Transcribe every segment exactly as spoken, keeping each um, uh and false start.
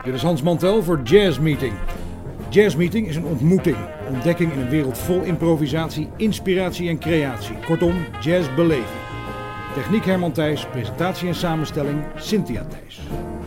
Dit is Hans Mantel voor Jazz Meeting. Jazz Meeting is een ontmoeting, ontdekking in een wereld vol improvisatie, inspiratie en creatie. Kortom, jazzbeleving. Techniek Herman Thijs, presentatie en samenstelling Cynthia Thijs.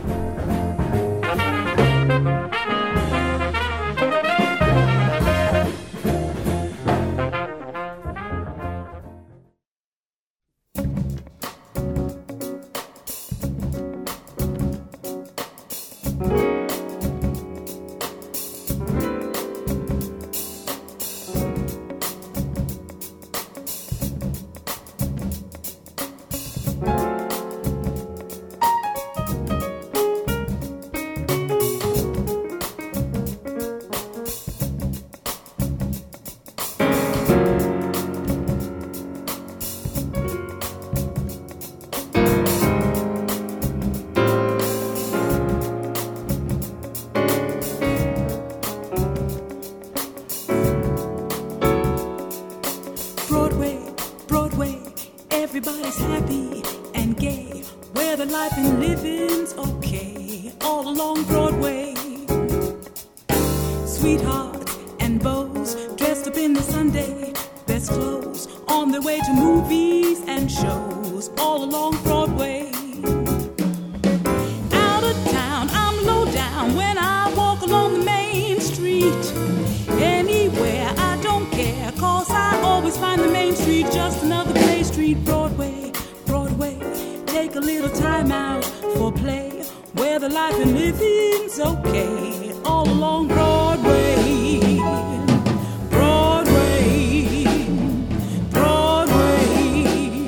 Everybody's happy and gay, where the life and living's okay, all along Broadway. Sweethearts and beaux dressed up in the Sunday best clothes, on their way to movies and shows, all along Broadway. Out of town, I'm low down when I walk along the main street. Anywhere, I don't care, cause I always find the main street just another Bay Street. Broadway, Broadway, take a little time out for play, where the life and living's okay, all along Broadway. Broadway, Broadway,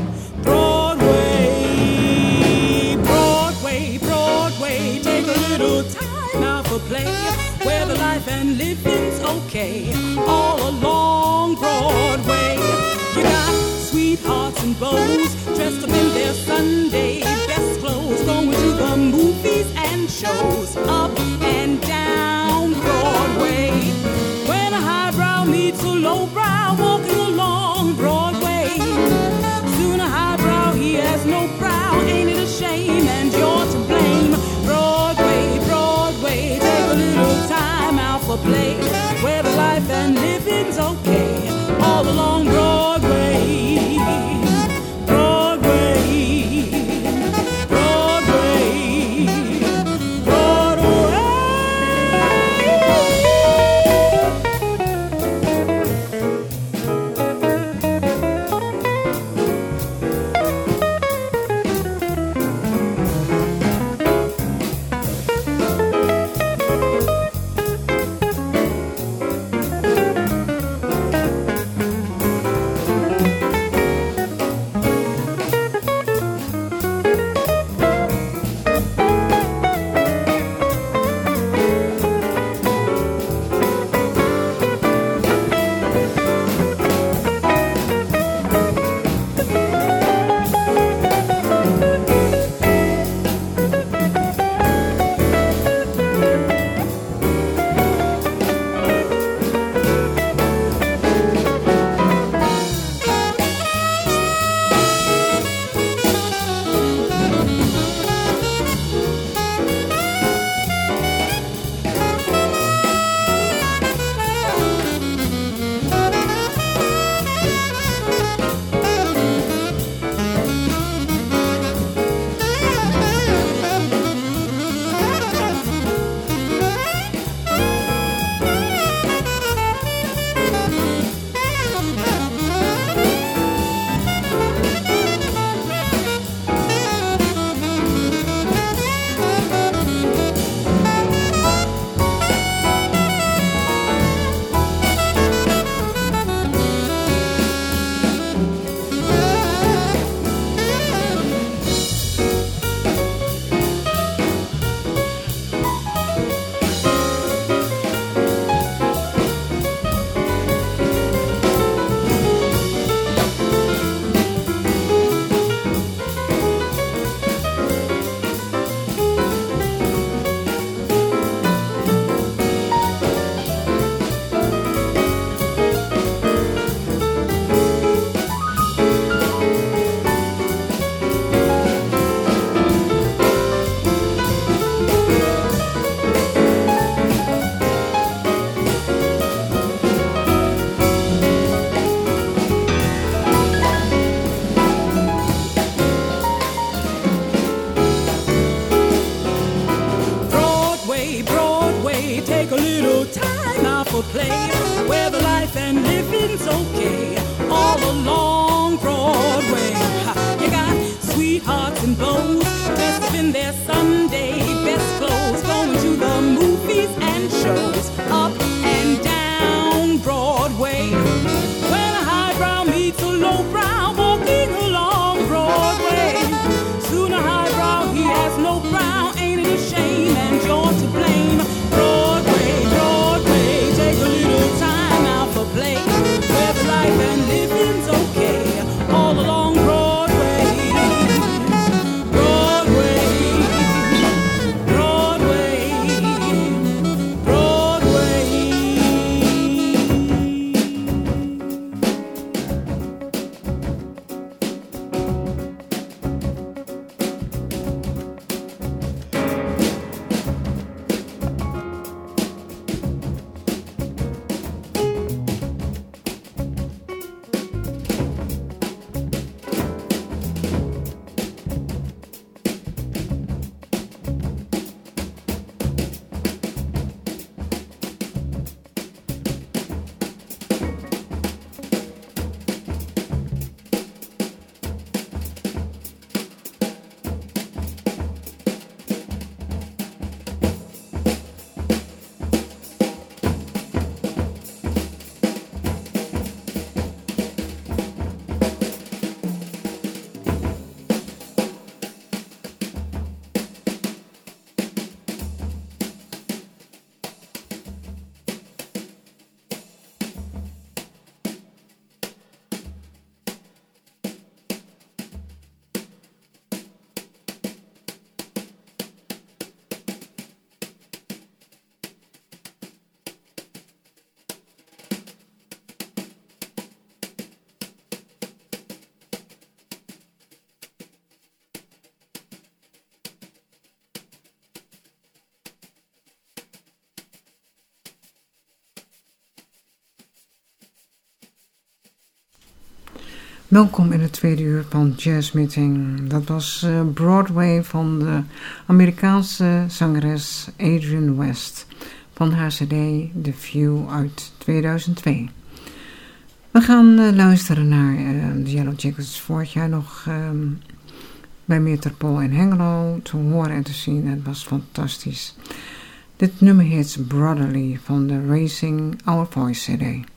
Broadway, Broadway, Broadway, take a little time out for play, where the life and living's okay, all along Broadway. You got sweethearts and beaux dressed up in their Sunday best clothes, going to the movies and shows, up and down Broadway. When a highbrow meets a lowbrow walking along Broadway, soon a highbrow, he has no brow, ain't it a shame, and you're to blame. Broadway, Broadway, take a little time out for play, where the life and living's okay, all along Broadway. Broadway, Broadway, Broadway. Welkom in het tweede uur van Jazz Meeting. Dat was uh, Broadway van de Amerikaanse zangeres Adrienne West van haar cd The View uit tweeduizend twee. We gaan uh, luisteren naar uh, de Yellow Jackets, vorig jaar nog uh, bij Metropool in Hengelo te horen en te zien. Het was fantastisch. Dit nummer heet Brotherly van de Raising Our Voice cd.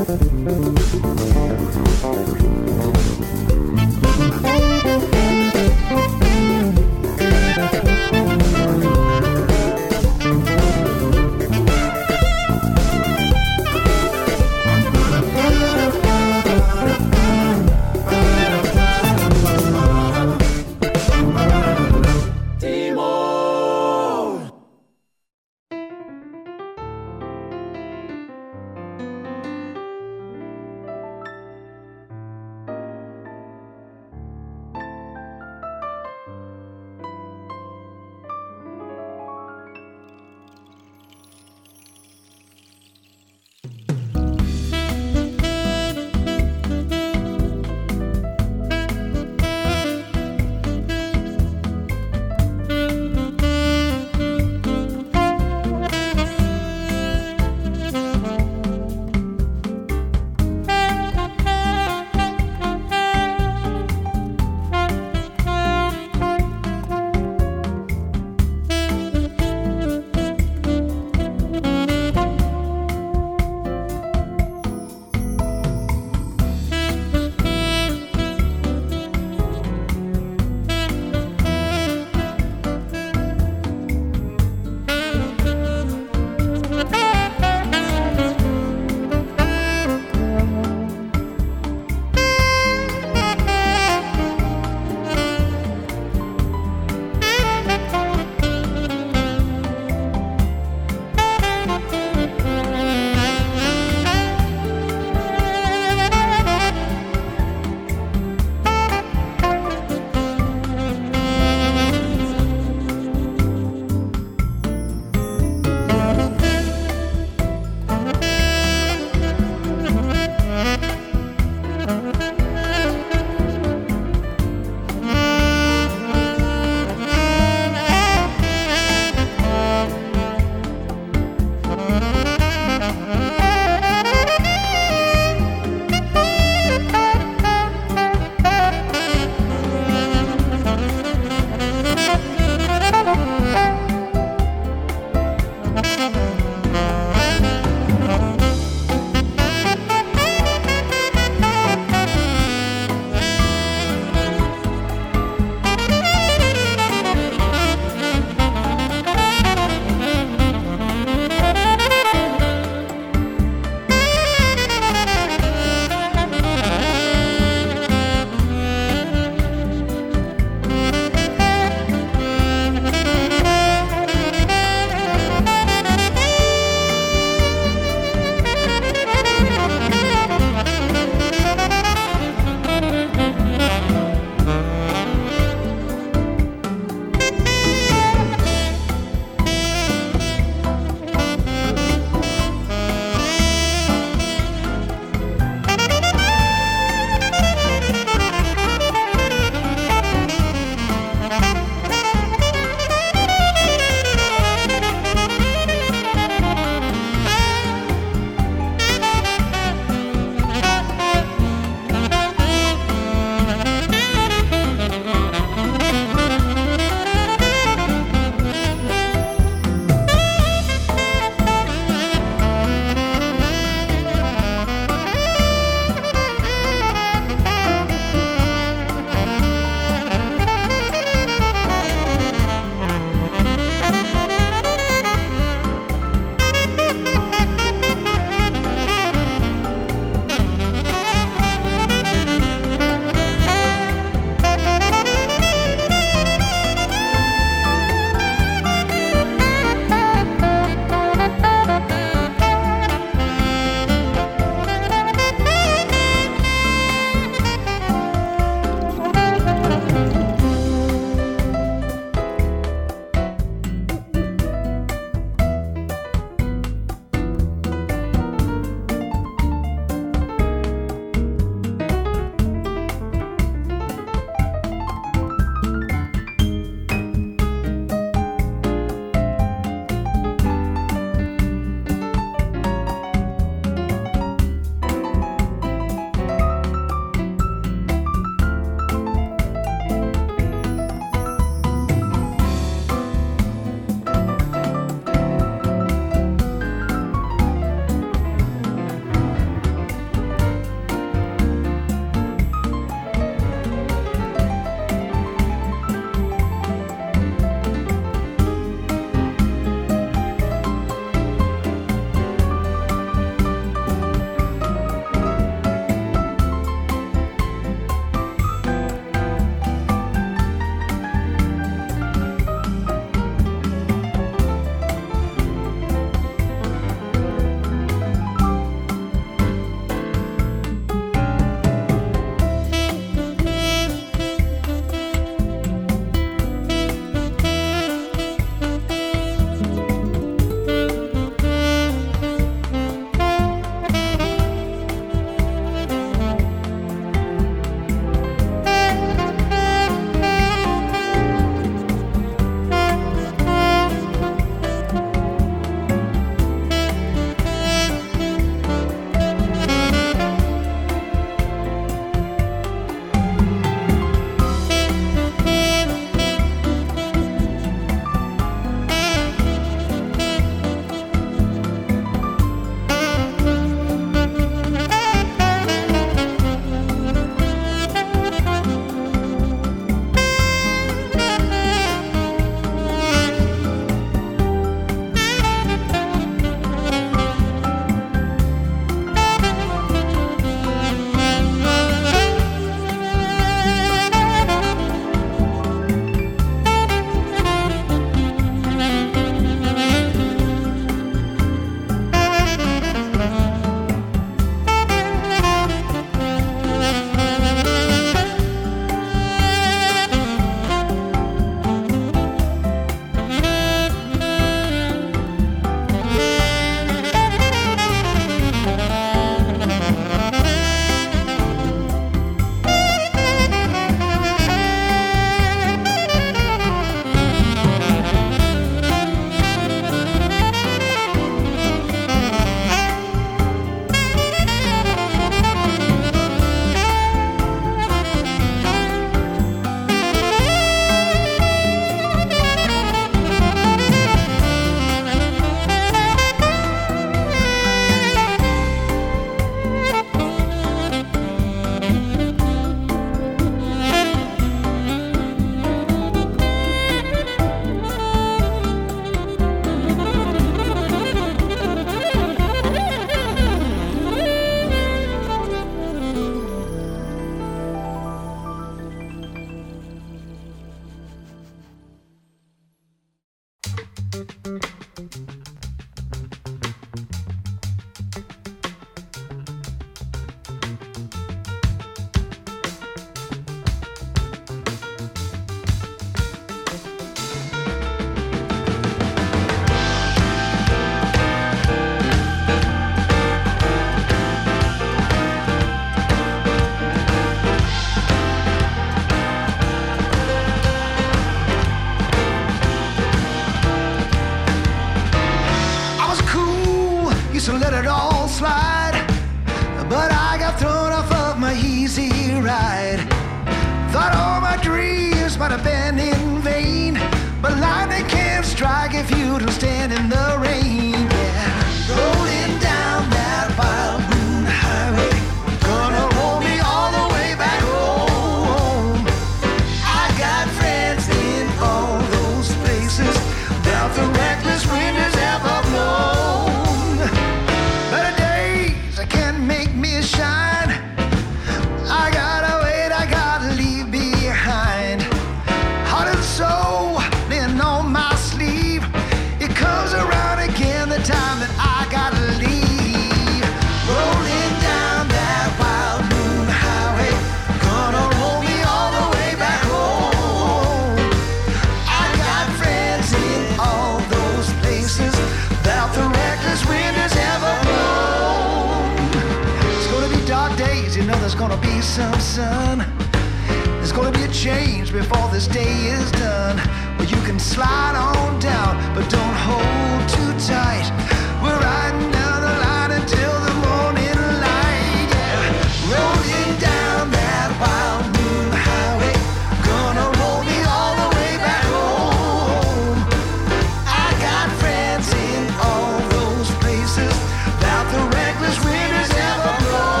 so let it all slide. But I got thrown off of my easy ride. Thought all my dreams might have been in vain, but lightning can't strike if you don't stand in the rain. Yeah, rolling down that wild moon highway, gonna roll me all the way back home. I got friends in all those places that the reckless wind has ever blown. Better days can't make me shine. I gotta wait, I gotta leave behind. Heart and soul laying on my sleeve. It comes around again the time that I gotta leave. Rolling down that wild moon highway, gonna roll me all the way back home. I got friends in all those places that the reckless wind has ever blown. It's gonna be dark days, you know there's gonna be some sun. There's gonna be a change before this day is done. Well, you can slide on down, but don't hold too tight. We're riding down the line until the morning light. Yeah, rolling down that wild moon highway, gonna roll me all the way back home. I got friends in all those places that the reckless wind has ever blown.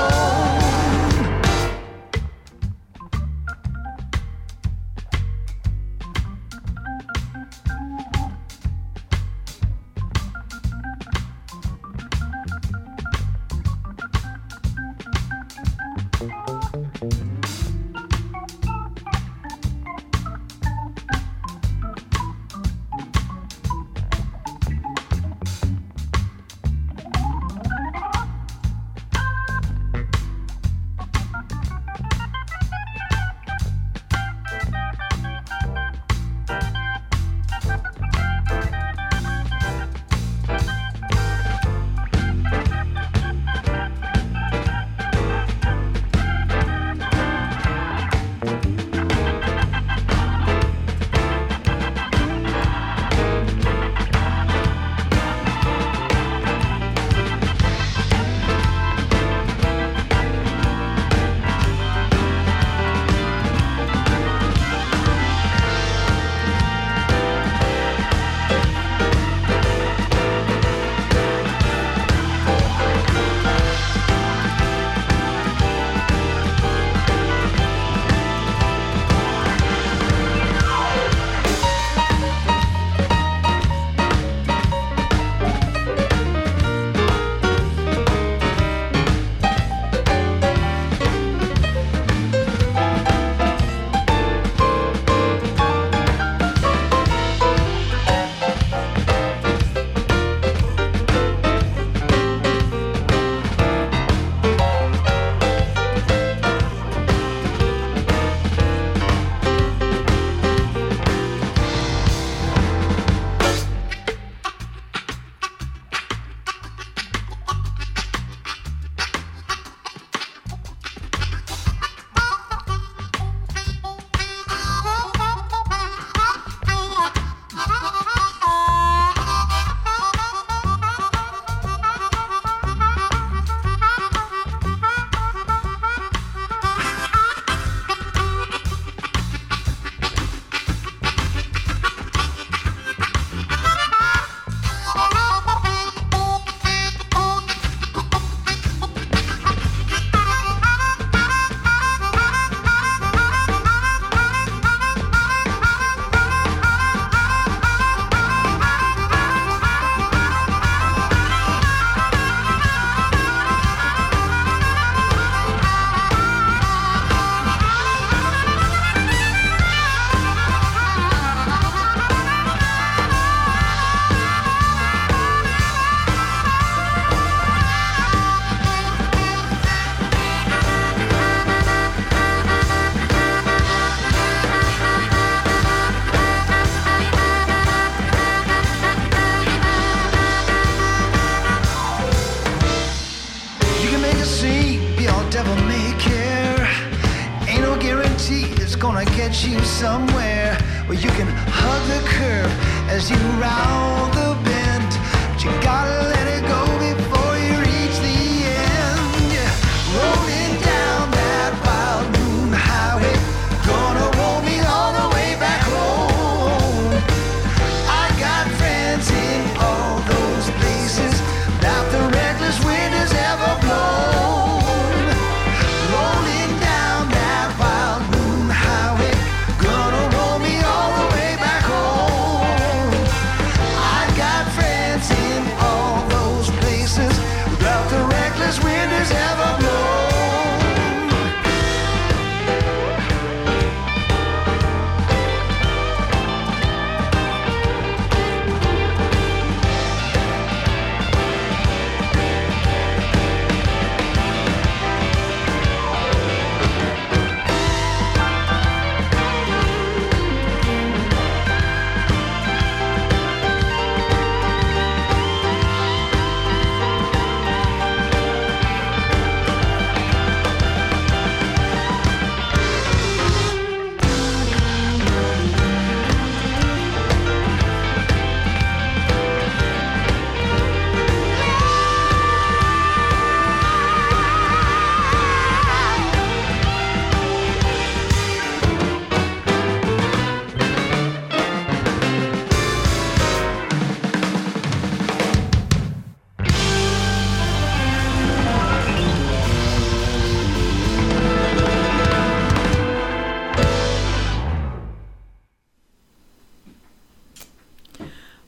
gonna get you somewhere where you can hug the curve as you round the bend. But you gotta let it go before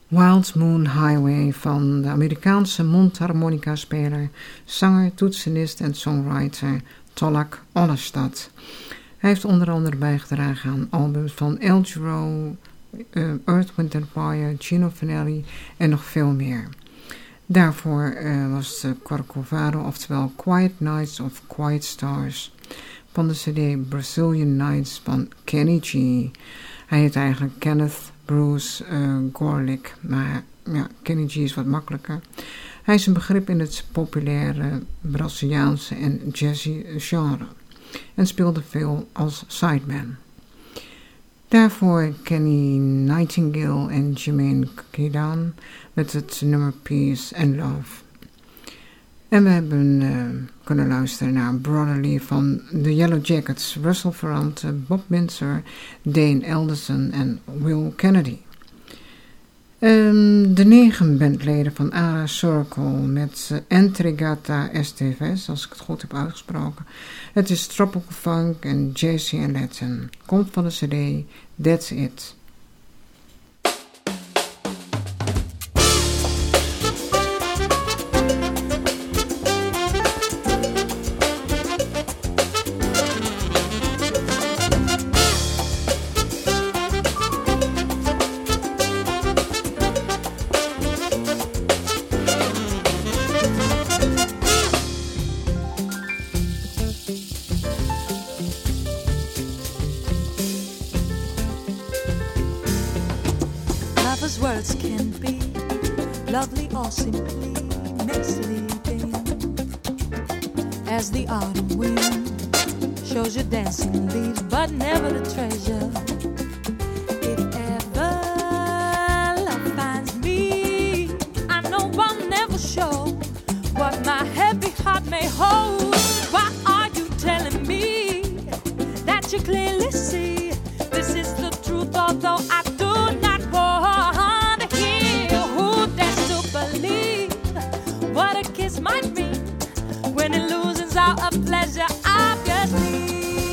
Wild Moon Highway van de Amerikaanse mondharmonica-speler, zanger, toetsenist en songwriter Tolak Ollestad. Hij heeft onder andere bijgedragen aan albums van El Giro, uh, Earth, Wind and Fire, Gino Vanelli en nog veel meer. Daarvoor uh, was de Corcovado, oftewel Quiet Nights of Quiet Stars, van de cd Brazilian Nights van Kenny G. Hij heet eigenlijk Kenneth Bruce uh, Gorlick, maar ja, Kenny G is wat makkelijker. Hij is een begrip in het populaire Braziliaanse en jazzy genre en speelde veel als sideman. Daarvoor Kenny Nightingale en Jermaine Kidan met het nummer Peace and Love. En we hebben uh, kunnen luisteren naar Brotherly van The Yellow Jackets, Russell Ferrante, Bob Windsor, Dane Elderson en Will Kennedy. Um, de negen bandleden van Ara Circle met uh, Entregata Esteves, als ik het goed heb uitgesproken. Het is tropical funk en jazzy en Latin. Komt van de cd That's It. Words can be lovely or simply misleading, as the autumn wind shows you dancing leaves but never the treasure. If ever love finds me, I know I'll never show what my heavy heart may hold. Why are you telling me that you clearly see this is the truth, although I do not want might mean when illusions are a pleasure, obviously.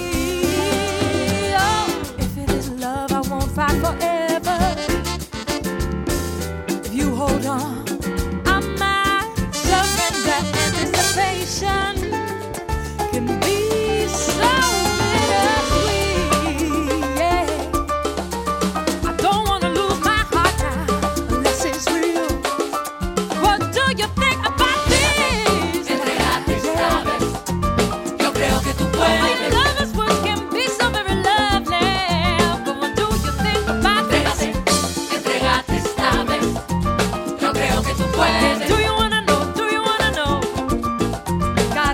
Oh, if it is love, I won't fight forever. If you hold on, I might surrender. Anticipation can be so bittersweet. Yeah, I don't want to lose my heart now unless it's real. What do you think about? Do you wanna know? Do you wanna know?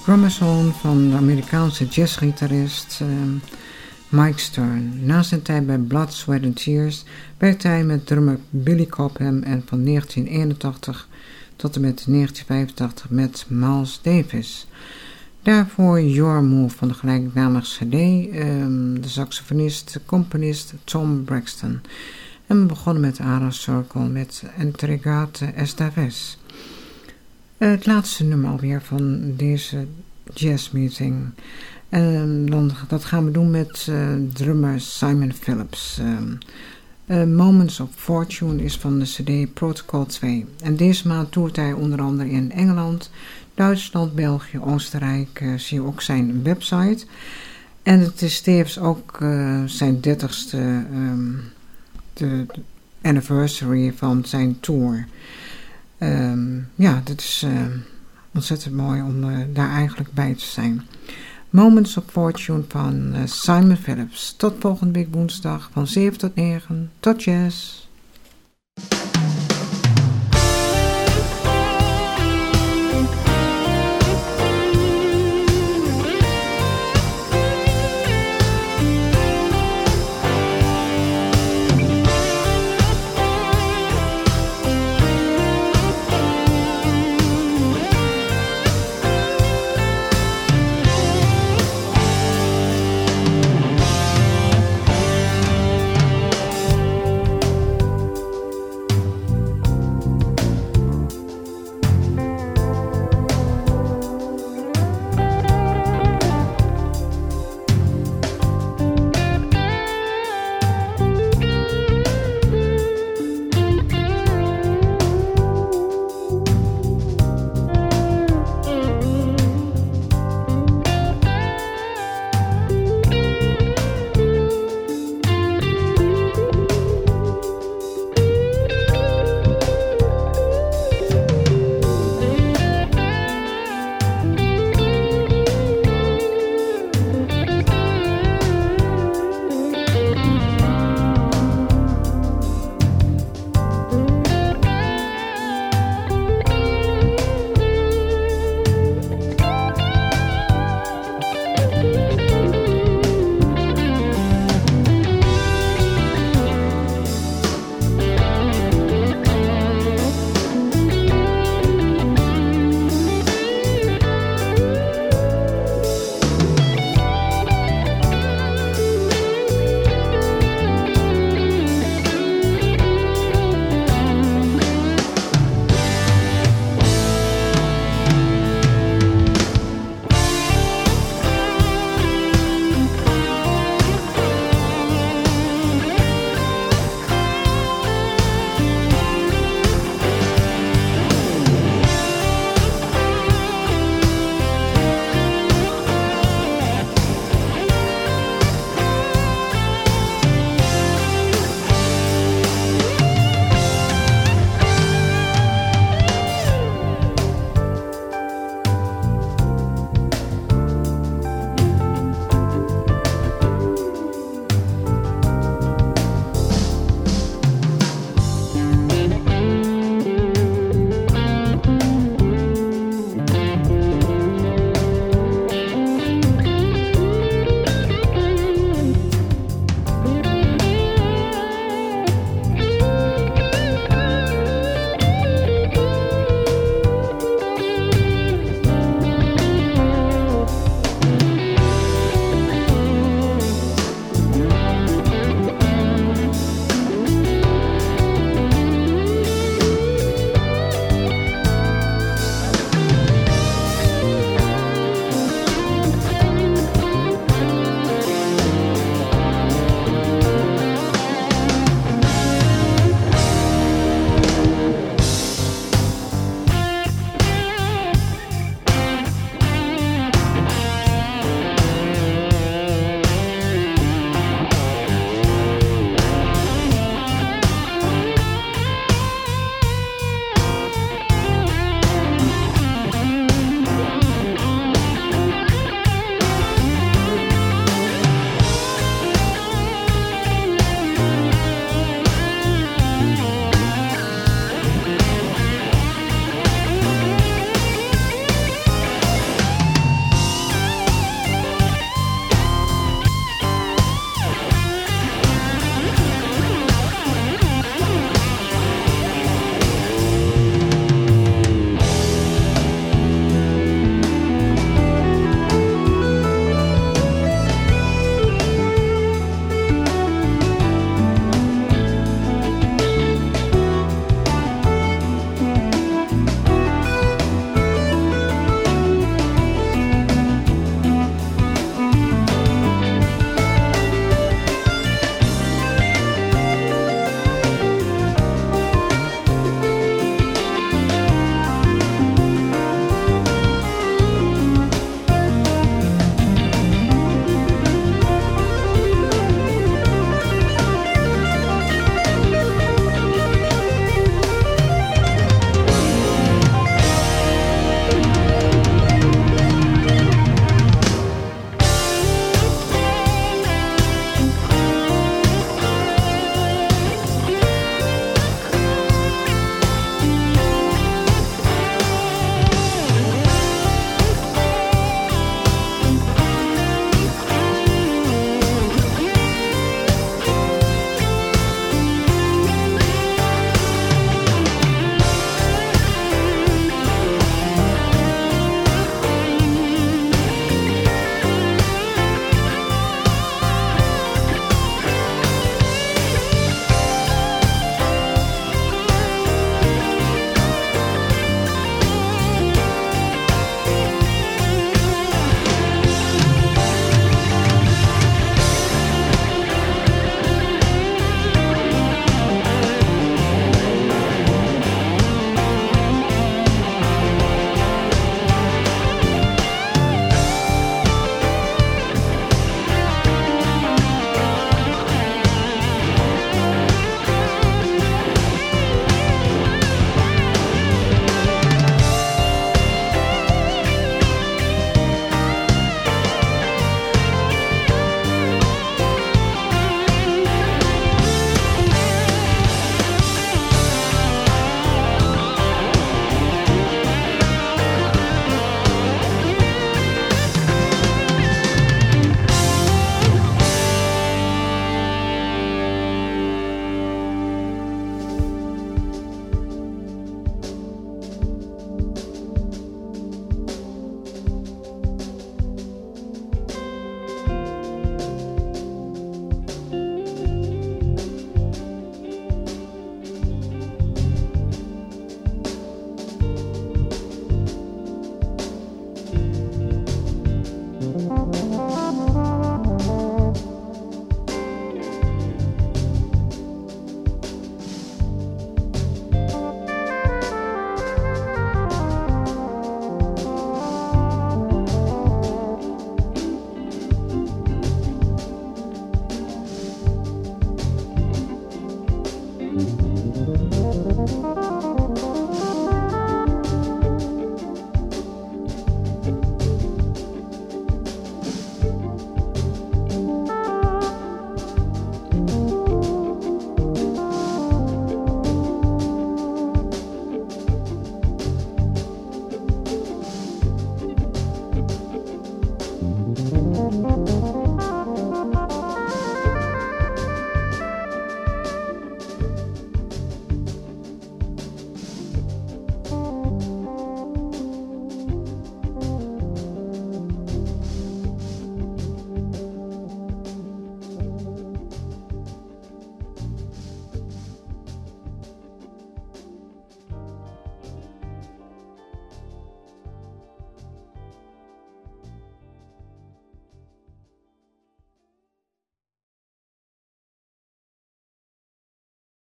drummerzoon van de Amerikaanse jazzgitarist uh, Mike Stern. Na zijn tijd bij Blood, Sweat and Tears werkte hij met drummer Billy Cobham en van negentien eenentachtig tot en met negentien vijfentachtig met Miles Davis. Daarvoor Your Move van de gelijknamige cd, um, de saxofonist, componist Tom Braxton. En we begonnen met Ara Circle met Entregate esta vez. Uh, het laatste nummer alweer van deze jazzmeeting. En dan, dat gaan we doen met uh, drummer Simon Phillips. Uh, uh, Moments of Fortune is van de cd Protocol twee. En deze maand toert hij onder andere in Engeland, Duitsland, België, Oostenrijk. Uh, zie je ook zijn website. En het is tevens ook uh, zijn dertigste um, de, de anniversary van zijn tour. Um, ja, dat is uh, ontzettend mooi om uh, daar eigenlijk bij te zijn. Moments of Fortune van uh, Simon Phillips. Tot volgende week woensdag van zeven tot negen. Tot jazz.